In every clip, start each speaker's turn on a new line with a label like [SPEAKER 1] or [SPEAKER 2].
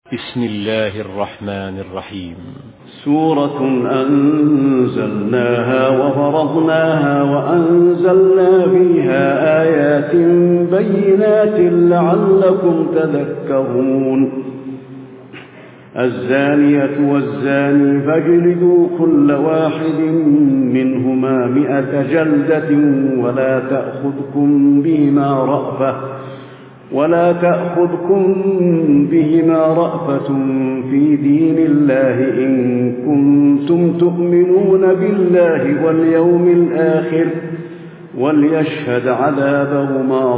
[SPEAKER 1] بسم الله الرحمن الرحيم.
[SPEAKER 2] سورة أنزلناها وفرضناها وأنزلنا فيها آيات بينات لعلكم تذكرون. الزانية والزاني فاجلدوا كل واحد منهما 100 جلدة ولا تأخذكم بهما رأفة في دين الله إن كنتم تؤمنون بالله واليوم الآخر وليشهد عذابهما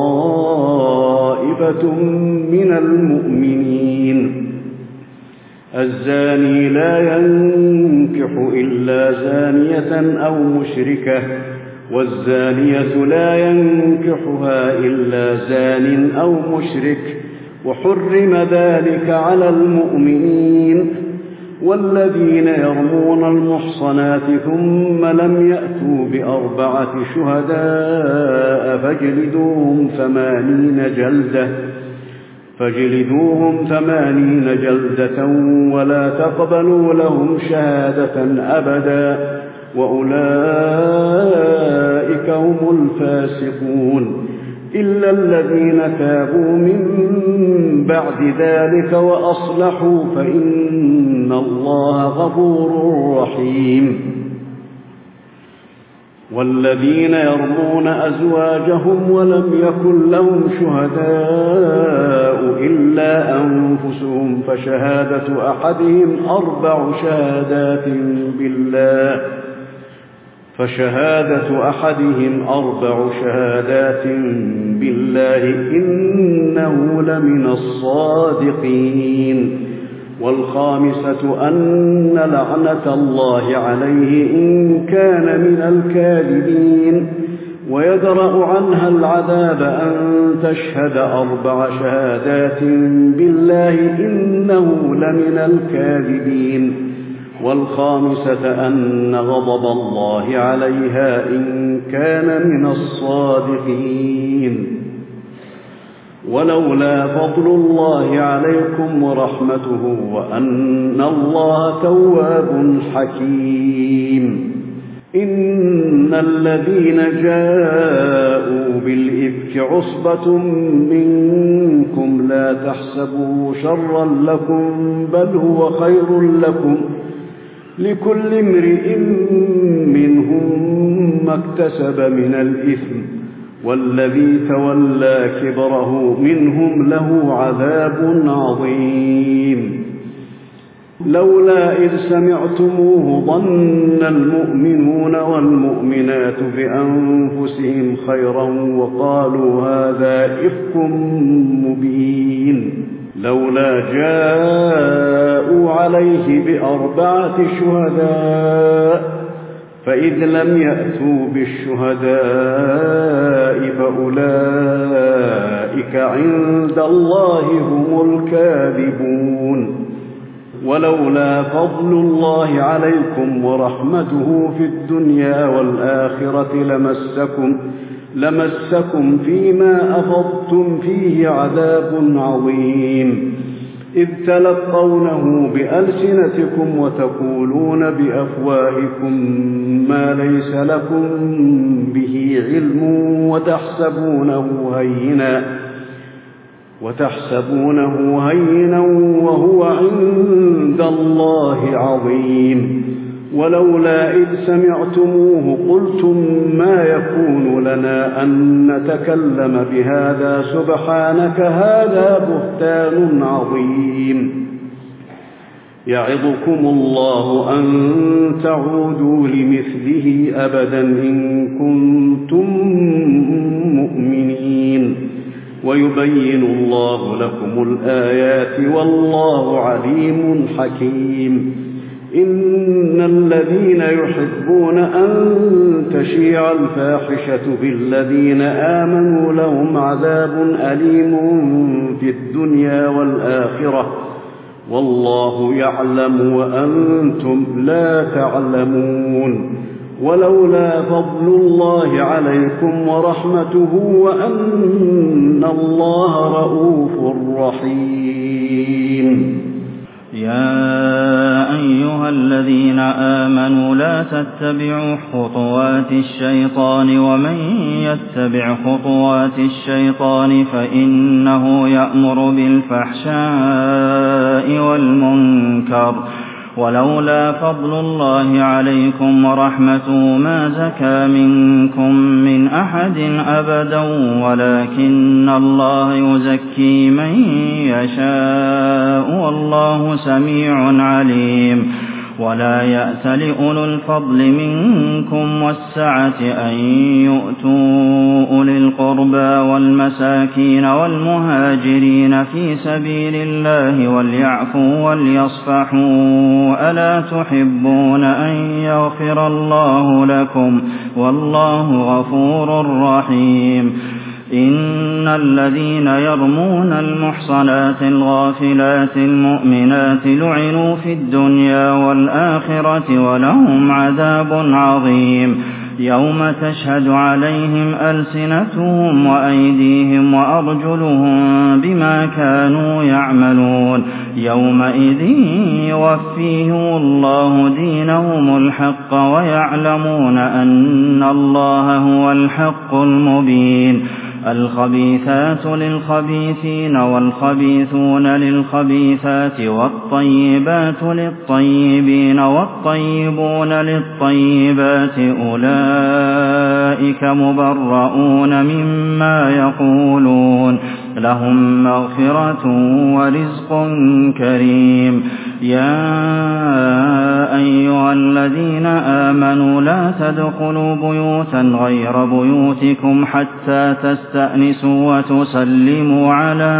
[SPEAKER 2] طائفة من المؤمنين. الزاني لا ينكح إلا زانية أو مشركة والزانية لا ينكحها إلا زان أو مشرك وحرم ذلك على المؤمنين. والذين يرمون المحصنات ثم لم يأتوا ب4 شهداء فاجلدوهم 80 جلدة ولا تقبلوا لهم شهادة أبدا وأولئك هم الفاسقون إلا الذين تابوا من بعد ذلك وأصلحوا فإن الله غفور رحيم. والذين يرمون أزواجهم ولم يكن لهم شهداء إلا أنفسهم فشهادة أحدهم 4 شهادات بالله إنه لمن الصادقين. والخامسة أن لعنة الله عليه إن كان من الكاذبين ويدرأ عنها العذاب أن تشهد 4 شهادات بالله إنه لمن الكاذبين. والخامسة أن غضب الله عليها إن كان من الصادقين. ولولا فضل الله عليكم ورحمته وأن الله تواب حكيم. إن الذين جاءوا بالإفك عصبة منكم لا تحسبوا شرا لكم بل هو خير لكم لكل امرئ منهم ما اكتسب من الإثم والذي تولى كبره منهم له عذاب عظيم. لولا إذ سمعتموه ظن المؤمنون والمؤمنات بأنفسهم خيرا وقالوا هذا إفك مبين. لولا جاءوا عليه ب4 شهداء فإذ لم يأتوا بالشهداء فأولئك عند الله هم الكاذبون. ولولا فضل الله عليكم ورحمته في الدنيا والآخرة لمسكم فيما أفضتم فيه عذاب عظيم إذ تلقونه بألسنتكم وتقولون بأفواهكم ما ليس لكم به علم وتحسبونه هينا وهو عند الله عظيم. ولولا إذ سمعتموه قلتم ما يكون لنا أن نتكلم بهذا سبحانك هذا بهتان عظيم. يعظكم الله أن تعودوا لمثله أبدا إن كنتم مؤمنين ويبين الله لكم الآيات والله عليم حكيم. إن الذين يحبون أن تشيع الفاحشة بالذين آمنوا لهم عذاب أليم في الدنيا والآخرة والله يعلم وأنتم لا تعلمون. ولولا فضل الله عليكم ورحمته وأن الله رؤوف رحيم.
[SPEAKER 3] يا أيها الذين آمنوا لا تتبعوا خطوات الشيطان ومن يتبع خطوات الشيطان فإنه يأمر بالفحشاء والمنكر ولولا فضل الله عليكم ورحمته ما زكى منكم من أحد أبدا ولكن الله يزكي من يشاء والله سميع عليم ولا يأت لأولو الفضل منكم والسعة أن يؤتوا أولي القربى والمساكين والمهاجرين في سبيل الله وليعفوا وليصفحوا ألا تحبون أن يغفر الله لكم والله غفور رحيم إن الذين يرمون المحصنات الغافلات المؤمنات لعنوا في الدنيا والآخرة ولهم عذاب عظيم يوم تشهد عليهم ألسنتهم وأيديهم وأرجلهم بما كانوا يعملون يومئذ يوفيهم الله دينهم الحق ويعلمون أن الله هو الحق المبين الخبيثات للخبيثين والخبيثون للخبيثات والطيبات للطيبين والطيبون للطيبات أولئك مبرؤون مما يقولون لهم مغفرة ورزق كريم يا أيها الذين آمنوا لا تدخلوا بيوتا غير بيوتكم حتى تستأنسوا وتسلموا على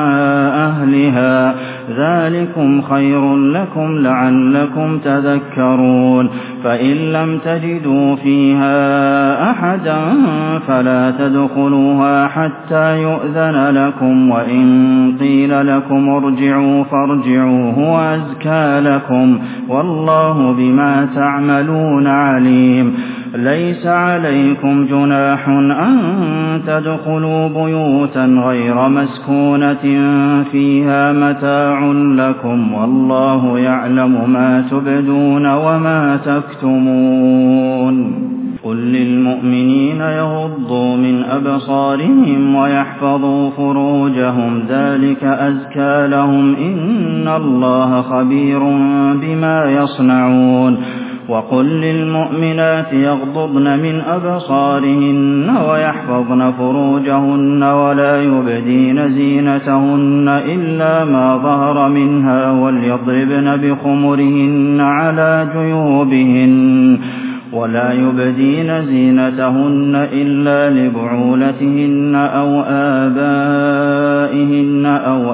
[SPEAKER 3] أهلها ذلكم خير لكم لعلكم تذكرون فإن لم تجدوا فيها أحدا فلا تدخلوها حتى يؤذن لكم وإن قيل لكم ارجعوا فارجعوا هو أزكى لكم والله بما تعملون عليم ليس عليكم جناح أن تدخلوا بيوتا غير مسكونة فيها متاع لكم والله يعلم ما تبدون وما تكتمون قل للمؤمنين يغضوا من أبصارهم ويحفظوا فروجهم ذلك أزكى لهم إن الله خبير بما يصنعون وقل للمؤمنات يغضضن من أبصارهن ويحفظن فروجهن ولا يبدين زينتهن إلا ما ظهر منها وليضربن بخمرهن على جيوبهن ولا يبدين زينتهن إلا لبعولتهن أو آبائهن أو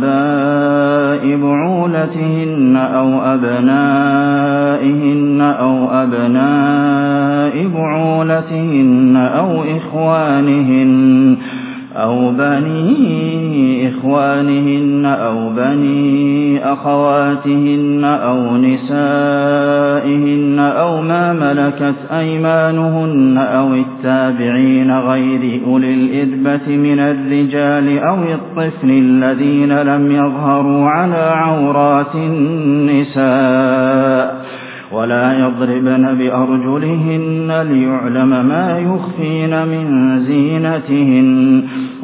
[SPEAKER 3] آباء بعولتهن أو أبنائهن أو أبناء بعولتهن أو إخوانهن أو بني إخوانهن أو بني أخواتهن أو نسائهن أو ما ملكت أيمانهن أو التابعين غير أولي الإذبة من الرجال أو الطفل الذين لم يظهروا على عورات النساء ولا يضربن بأرجلهن ليعلم ما يخفين من زينتهن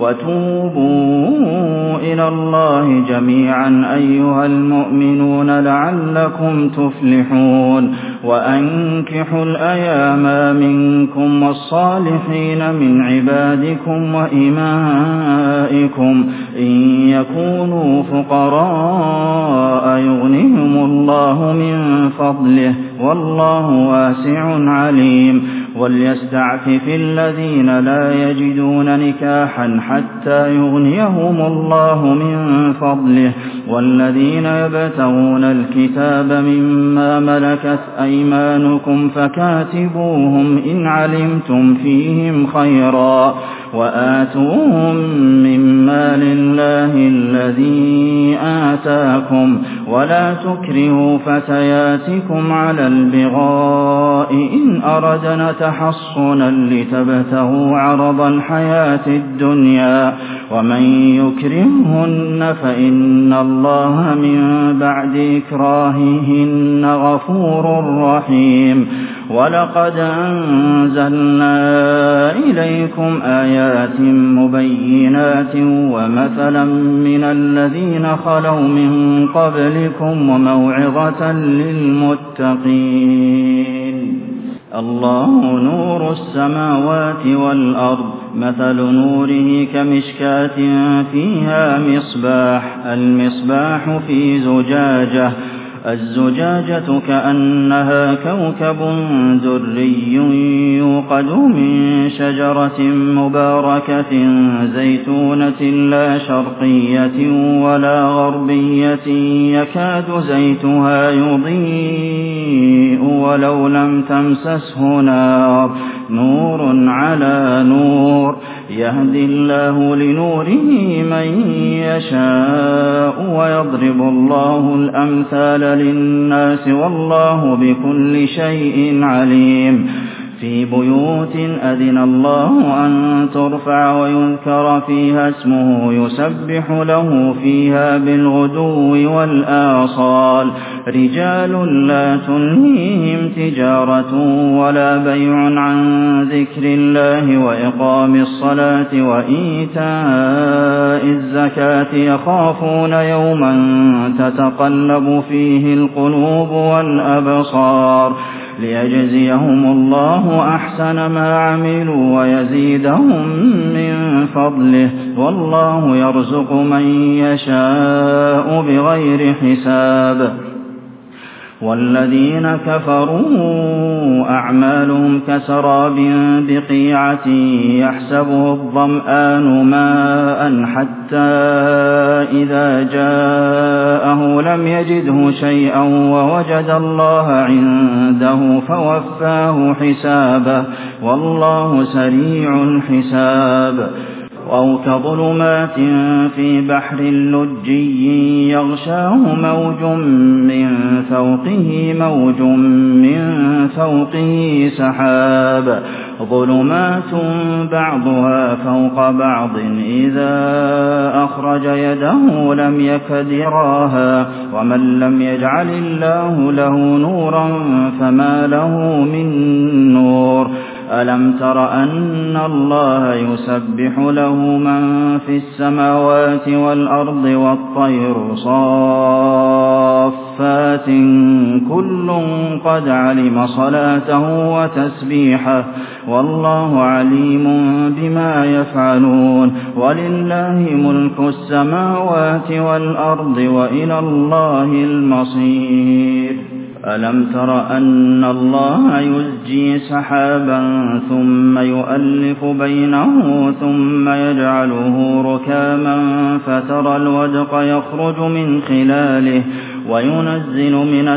[SPEAKER 3] وتوبوا إلى الله جميعا أيها المؤمنون لعلكم تفلحون وأنكحوا الأيام منكم والصالحين من عبادكم وإمائكم إن يكونوا فقراء يغنهم الله من فضله والله واسع عليم وليستعفف الذين لا يجدون نكاحا حتى يغنيهم الله من فضله والذين يبتغون الكتاب مما ملكت أيمانكم فكاتبوهم إن علمتم فيهم خيرا وآتوهم مما لله الذي آتاكم ولا تكرهوا فتياتكم على البغاء إن أردنا تحصنا لتبتغوا عرض الحياة الدنيا ومن يكرههن فإن الله من بعد إكراههن غفور رحيم. ولقد أنزلنا إليكم آيات مبينات ومثلا من الذين خلوا من قبلكم وموعظة للمتقين. الله نور السماوات والأرض مثل نوره كمشكاة فيها مصباح المصباح في زجاجة الزجاجة كأنها كوكب دري يوقد من شجرة مباركة زيتونة لا شرقية ولا غربية يكاد زيتها يضيء ولو لم تمسسه نار نور على نور يهدي الله لنوره من يشاء ويضرب الله الأمثال للناس والله بكل شيء عليم. في بيوت أذن الله أن ترفع ويذكر فيها اسمه يسبح له فيها بالغدو والآصال رجال لا تلهيهم تجارة ولا بيع عن ذكر الله وإقام الصلاة وإيتاء الزكاة يخافون يوما تتقلب فيه القلوب والأبصار ليجزيهم الله أحسن ما عملوا ويزيدهم من فضله والله يرزق من يشاء بغير حساب. والذين كفروا أعمالهم كسراب بقيعة يحسبه الظمآن ماء حتى إذا جاءه لم يجده شيئا ووجد الله عنده فوفاه حسابه والله سريع الحساب. أو كظلمات في بحر لجي يغشاه موج من فوقه موج من فوقه سحاب ظلمات بعضها فوق بعض إذا أخرج يده لم يكد يراها ومن لم يجعل الله له نورا فما له من نور. ألم تر أن الله يسبح له من في السماوات والأرض والطير صافات كل قد علم صلاته وتسبيحه والله عليم بما يفعلون. ولله ملك السماوات والأرض وإلى الله المصير. ألم تر أن الله يزجي سحابا ثم يؤلف بينه ثم يجعله ركاما فترى الودق يخرج من خلاله وينزل من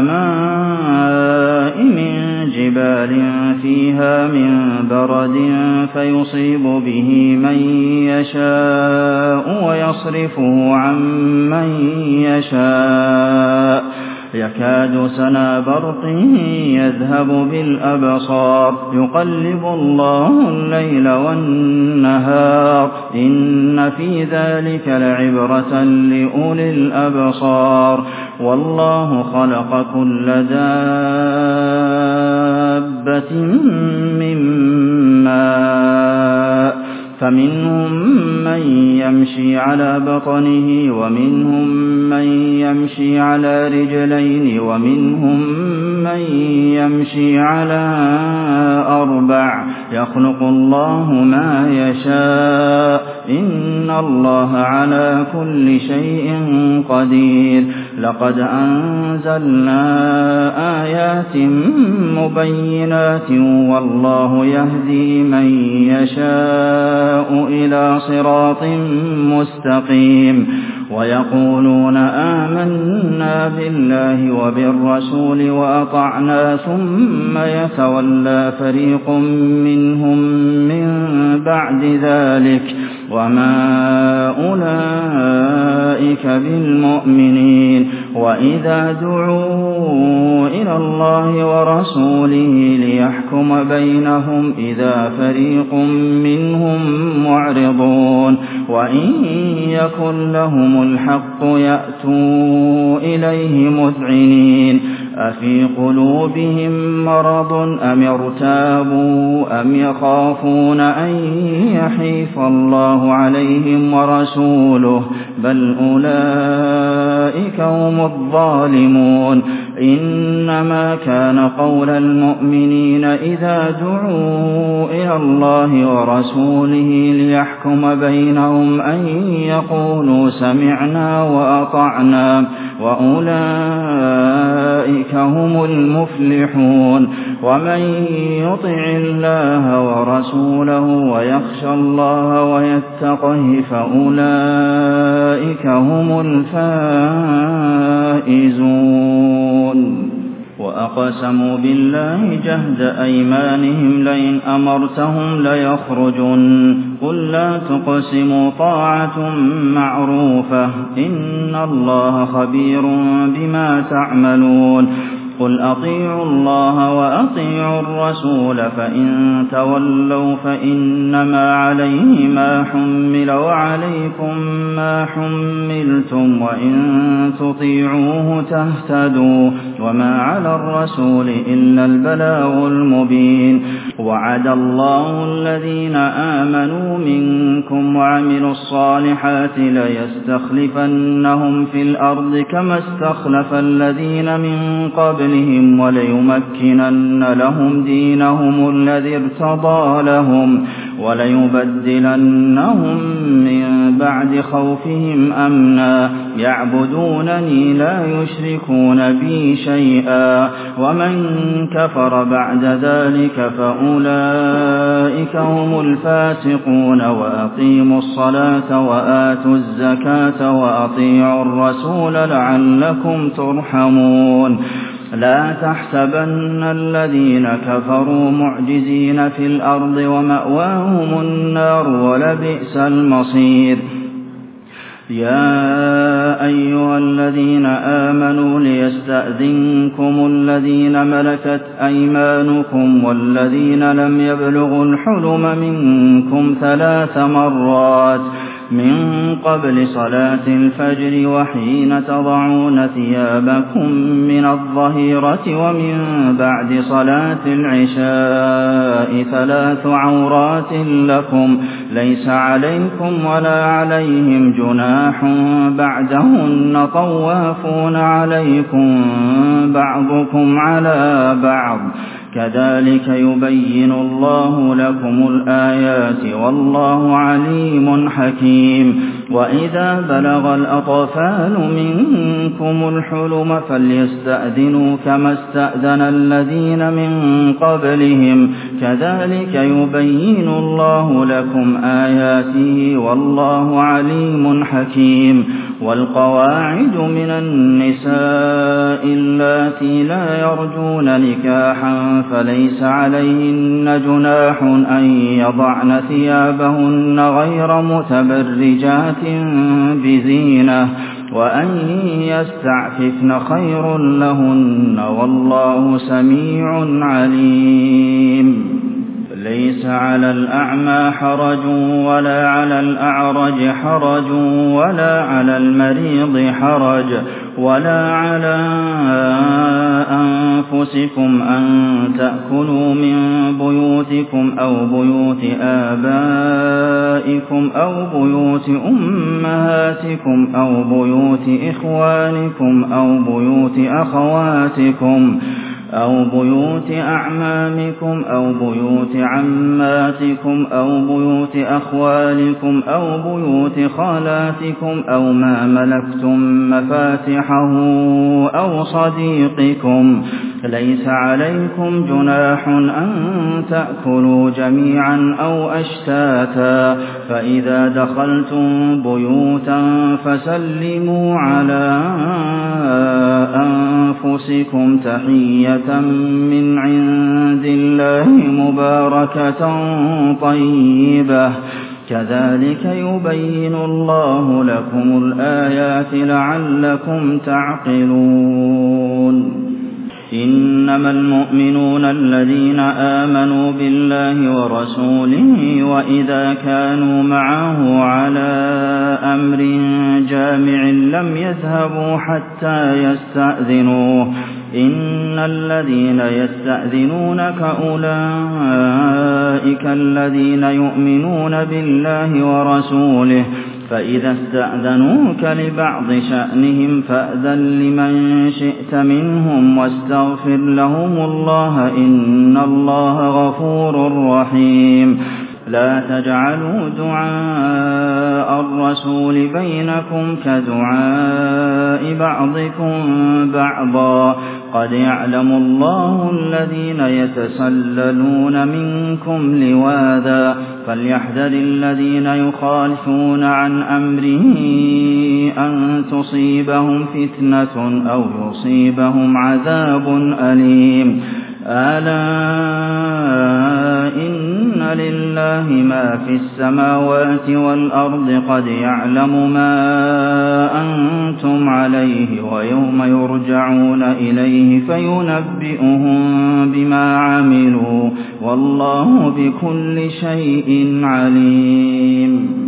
[SPEAKER 3] السماء من جبال فيها من برد فيصيب به من يشاء ويصرفه عن من يشاء يكاد سنا برقه يذهب بالأبصار يقلب الله الليل والنهار إن في ذلك لعبرة لأولي الأبصار. والله خلق كل دابة من ماء فمنهم من يمشي على بطنه ومنهم من يمشي على رجلين ومنهم من يمشي على أربع يخلق الله ما يشاء إن الله على كل شيء قدير. لقد أنزلنا آيات مبينات والله يهدي من يشاء إلى صراط مستقيم. ويقولون آمنا آمنا بالله وبالرسول وأطعنا ثم يتولى فريق منهم من بعد ذلك وما أولئك بالمؤمنين وإذا دعوا إلى الله ورسوله ليحكم بينهم إذا فريق منهم معرضون وإن يكن لهم الحق يأتوا إليه مذعنين أفي قلوبهم مرض أم ارتابوا أم يخافون أن يحيف الله عليهم ورسوله بل أولئك هم الظالمون إنما كان قول المؤمنين إذا دعوا إلى الله ورسوله ليحكم بينهم أن يقولوا سمعنا وأطعنا وأولئك هم المفلحون ومن يطع الله ورسوله ويخشى الله ويتقه فأولئك هم الفائزون وأقسموا بالله جهد أيمانهم لئن أمرتهم ليخرجن قل لا تقسموا طاعة معروفة إن الله خبير بما تعملون قل أطيعوا الله وأطيعوا الرسول فإن تولوا فإنما عليه ما حمل وعليكم ما حملتم وإن تطيعوه تهتدوا وما على الرسول إلا البلاغ المبين وعد الله الذين آمنوا منكم وعملوا الصالحات ليستخلفنهم في الأرض كما استخلف الذين من قبلهم وليمكنن لهم دينهم الذي ارتضى لهم وليبدلنهم من بعد خوفهم أمنا يعبدونني لا يشركون بي شيئا ومن كفر بعد ذلك فأولئك هم الفاسقون وأقيموا الصلاة وآتوا الزكاة وأطيعوا الرسول لعلكم ترحمون لا تحسبن الذين كفروا معجزين في الأرض ومأواهم النار ولبئس المصير يا أيها الذين آمنوا ليستأذنكم الذين ملكت أيمانكم والذين لم يبلغوا الحلم منكم 3 مرات من قبل صلاة الفجر وحين تضعون ثيابكم من الظهيرة ومن بعد صلاة العشاء 3 عورات لكم ليس عليكم ولا عليهم جناح بعدهن طوافون عليكم بعضكم على بعض كذلك يبين الله لكم الآيات والله عليم حكيم وإذا بلغ الأطفال منكم الحلم فليستأذنوا كما استأذن الذين من قبلهم كذلك يبين الله لكم آياته والله عليم حكيم والقواعد من النساء اللاتي لا يرجون نكاحا فليس عليهن جناح أن يضعن ثيابهن غير متبرجات بزينة وأن يستعففن خير لهن والله سميع عليم ليس على الأعمى حرج ولا على الأعرج حرج ولا على المريض حرج ولا على أنفسكم أن تأكلوا من بيوتكم أو بيوت آبائكم أو بيوت أمهاتكم أو بيوت إخوانكم أو بيوت أخواتكم أو بيوت أعمامكم أو بيوت عماتكم أو بيوت أخوالكم أو بيوت خالاتكم أو ما ملكتم مفاتحه أو صديقكم ليس عليكم جناح أن تأكلوا جميعا أو أشتاتا فإذا دخلتم بيوتا فسلموا على أنفسكم تحية من عند الله مباركة طيبة كذلك يبين الله لكم الآيات لعلكم تعقلون إنما المؤمنون الذين آمنوا بالله ورسوله وإذا كانوا معه على أمر جامع لم يذهبوا حتى يستأذنوه إن الذين يستأذنونك أولئك الذين يؤمنون بالله ورسوله فإذا استأذنوك لبعض شأنهم فأذن لمن شئت منهم واستغفر لهم الله إن الله غفور رحيم لا تجعلوا دعاء الرسول بينكم كدعاء بعضكم بعضا قد يعلم الله الذين يتسللون منكم لواذا فليحذر الذين يخالفون عن أمره أن تصيبهم فتنة أو يصيبهم عذاب أليم ألا إن لله ما في السماوات والأرض قد يعلم ما أنتم عليه ويوم يرجعون إليه فينبئهم بما عملوا والله بكل شيء عليم